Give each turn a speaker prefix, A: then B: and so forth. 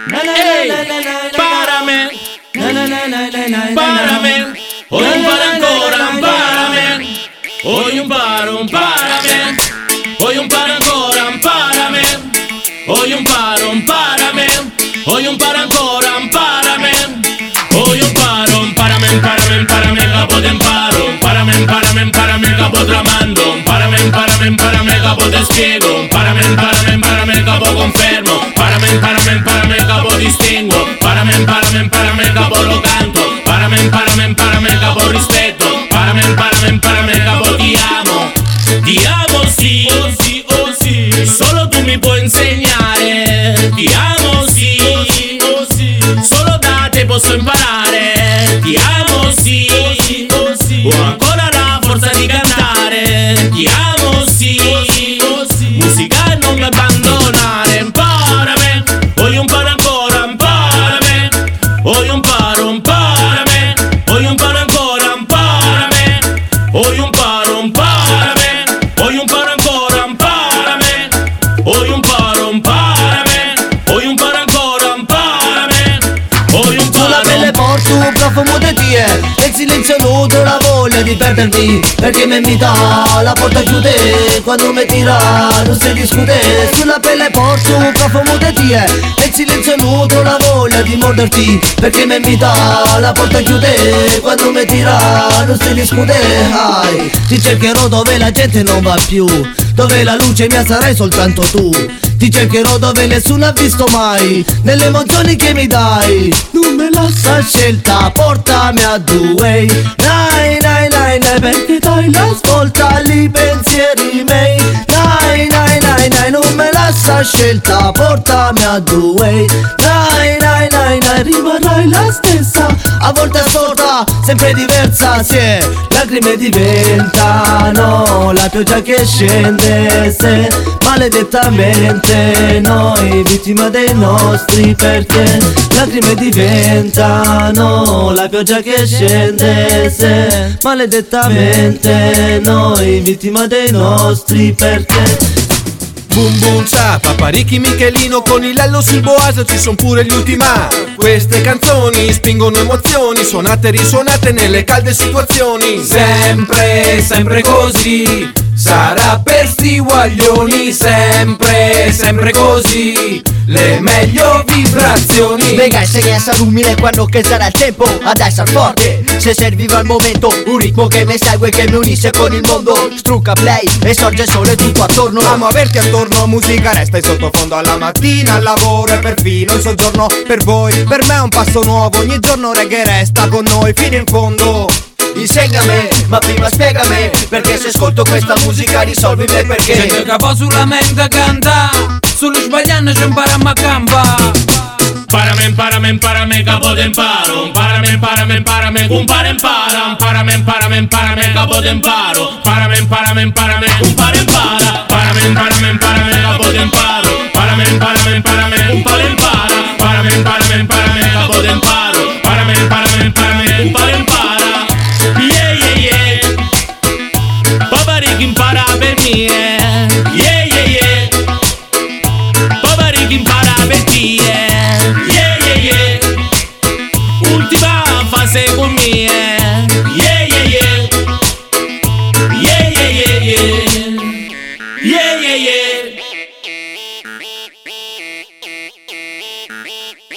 A: Ehi, párame, párame. Hoy impara ancora, párame. Hoy imparo, párame. Hoy impara ancora, párame. Hoy imparo, párame. Hoy impara ancora, párame. Hoy imparo, párame, párame, párame, capo de imparo. Párame, párame, párame, capo tramando. Párame, párame, párame, capo te spiego. Párame, párame, párame, capo confermo. Párame, párame, párame, capo distingo. Párame, párame, párame, capo lo canto. Párame, párame, párame, capo rispetto. Párame, párame, párame, capo ti amo. Ti amo sì, oh sì, oh sì. Solo tu mi puoi insegnare. Ti amo sì, oh sì. Solo da te posso imparare. Ti amo sì, oh sì. Ho ancora la forza di cantare. Ti amo sì, oh sì. Musica non mi abbandonare. Imparame, voglio imparare ancora, imparame. Voglio imparo, imparame. Voglio imparare ancora, imparame. Voglio imparo, imparame. Voglio imparare ancora, imparame. Voglio imparo, imparame. Voglio imparare ancora, imparame. Voglio imparo.
B: Sulla pelle porto un profumo di tie e il silenzio nudo la voglia di perdermi, perché mi invita la porta chiude quando mi tira non si discute. Sulla pelle porto un profumo di tie e il silenzio nudo la voglia di morderti, perché mi invita la porta chiude quando mi tira non si discute. Ai, ti cercherò dove la gente non va più, dove la luce mia sarai soltanto tu. Ti cercherò dove nessuno ha visto mai, nelle emozioni che mi dai. Non me lascia scelta, portami a due. Nai, nai, nai, nai, perché dai la svolta ai pensieri miei. Nai, nai, nai, nai, non me lascia scelta, portami a due. Nai, nai, nai, nai, rimarrai la stessa, a volte assorta, sempre diversa, sì. Lacrime diventano la pioggia che scende, se maledettamente noi vittima dei nostri perché. Lacrime diventano la pioggia che scende, se maledettamente noi vittima dei nostri perché.
C: Boom boom sa, Paparicchi Michelino con il Lello sul Boaso, ci son pure gli ultima. Queste canzoni spingono emozioni, suonate e risuonate nelle calde situazioni. Sempre, sempre così, sarà per sti guaglioni. Sempre, sempre così, le meglio vibrazioni.
B: Venga insegna a umile quando che sarà il tempo ad essere forte. Se serviva al momento un ritmo che mi segue, che mi unisce con il mondo. Strucca play e sorge il sole tutto attorno.
C: Amo averti attorno, musica resta in sottofondo alla mattina, al lavoro e perfino in soggiorno. Per voi, per me è un passo nuovo, ogni giorno reggae resta con noi fino in fondo.
B: Insegnami, ma prima spiegami, perché se ascolto questa musica risolvi me perché.
A: C'è capo sulla mente canta, sullo sbagliando ci impariamo a campa. Párame, párame, párame, capo de imparo. Párame, párame, párame, impara, impara. Párame, párame, párame, capo de imparo. Párame, párame, párame, impara, impara. Párame, párame, párame, capo de imparo. Párame, párame, párame, impara, impara. Párame, párame, párame, capo de imparo. Párame, párame, párame, impara, impara. Yeah, yeah, yeah. Paparicchi impara per me. Yeah, yeah, yeah. Paparicchi impara per te. Yeah, yeah, yeah. Ultima fase con me. Yeah, yeah, yeah. Yeah, yeah, yeah, yeah. Yeah, yeah, yeah.